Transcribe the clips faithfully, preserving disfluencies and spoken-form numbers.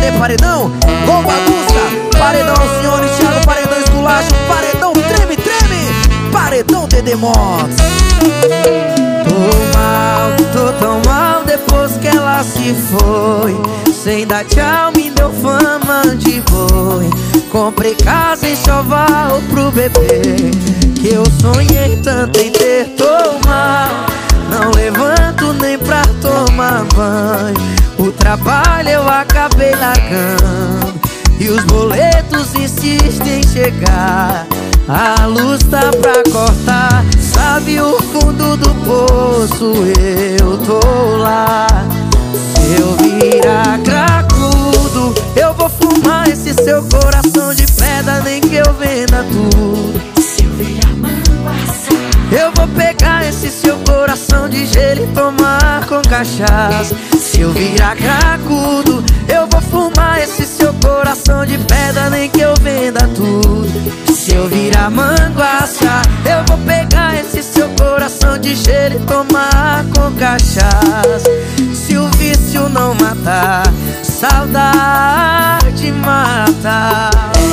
cadê paredão? Com bagunça, paredão Alcione, Thiago, paredão esculacho, paredão treme, treme, paredão Dedê Motos. Tô mal, tô tão mal depois que ela se foi. Sem dar tchau me deu fama de boi. Comprei casa em Choval pro bebê, que eu sonhei tanto em ter. Tô mal, não levanto nem pra tomar banho. O trabalho eu acabei largando e os boletos insistem em chegar. A luz tá pra cortar, sabe o fundo do poço, eu tô lá. Se eu virar cracudo, eu vou fumar esse seu coração de pedra, nem que eu venda tudo. Se eu virar manguaça, eu vou pegar esse seu coração de gelo e tomar com cachaça. Se eu virar cracudo, eu vou fumar esse seu coração de pedra, nem que eu venda tudo. Se eu virar manguaça, eu vou pegar esse seu coração de gelo e tomar com cachaça. Se o vício não matar, saudade mata.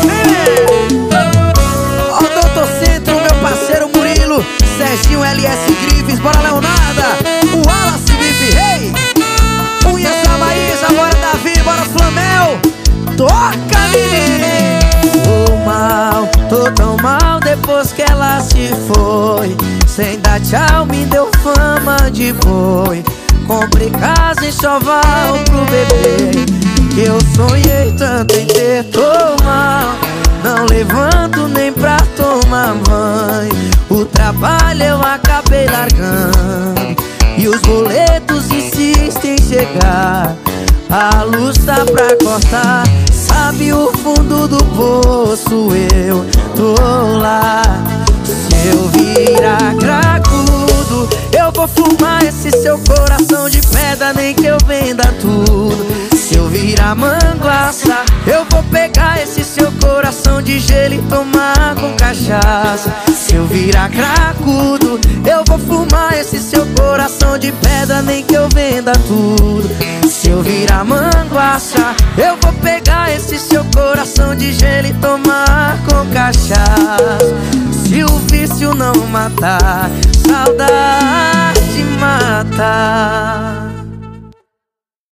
Ó o doutor Centro, meu parceiro Murilo, Serginho L S Grives, bora Leonarda, o Wallace Bife, hey! Unhas da Maísa, bora Davi, bora Flamel, toca menino! Tô mal, tô tão mal depois que ela se foi. Sem dar tchau me deu fama de boi. Comprei casa em Choval pro bebê, que eu sonhei tanto em ter. Tô mal, não levanto nem pra tomar banho. O trabalho eu acabei largando e os boletos insistem em chegar. A luz tá pra cortar, sabe o fundo do poço, eu tô lá. Se eu virar cracudo, eu vou fumar esse seu coração de pedra, nem que eu venda tudo. Se eu virar manguaça, eu vou pegar esse seu coração de gelo e tomar com cachaça. Se eu virar cracudo, eu vou fumar esse seu coração de pedra, nem que eu venda tudo. Se eu virar manguaça, eu vou pegar esse seu coração de gelo e tomar com cachaça. Se o vício não matar, saudade mata.